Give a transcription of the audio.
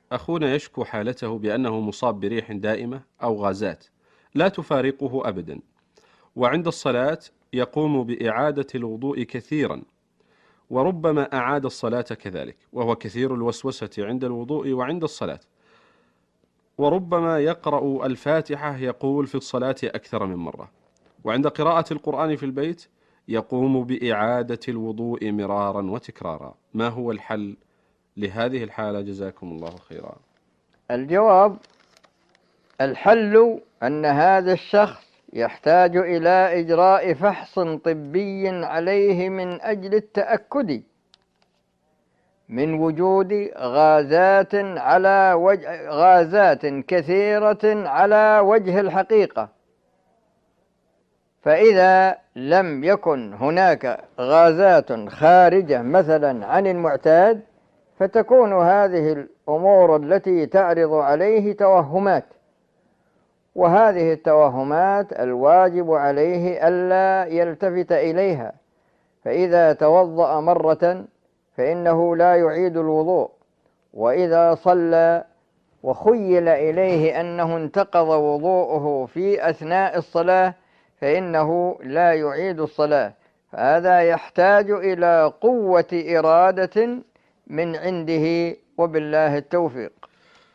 أخونا يشكو حالته بأنه مصاب بريح دائمة أو غازات لا تفارقه أبدا، وعند الصلاة يقوم بإعادة الوضوء كثيرا، وربما أعاد الصلاة كذلك، وهو كثير الوسوسة عند الوضوء وعند الصلاة، وربما يقرأ الفاتحة يقول في الصلاة أكثر من مرة، وعند قراءة القرآن في البيت يقوم بإعادة الوضوء مرارا وتكرارا. ما هو الحل لهذه الحالة؟ جزاكم الله خيرا. الجواب: الحل أن هذا الشخص يحتاج إلى إجراء فحص طبي عليه من أجل التأكد من وجود غازات كثيرة على وجه الحقيقة. فإذا لم يكن هناك غازات خارجة مثلا عن المعتاد، فتكون هذه الأمور التي تعرض عليه توهمات، وهذه التوهمات الواجب عليه ألا يلتفت إليها. فإذا توضأ مرة فإنه لا يعيد الوضوء، وإذا صلى وخيل إليه أنه انتقض وضوءه في أثناء الصلاة فإنه لا يعيد الصلاة. فهذا يحتاج إلى قوة إرادة من عنده، وبالله التوفيق.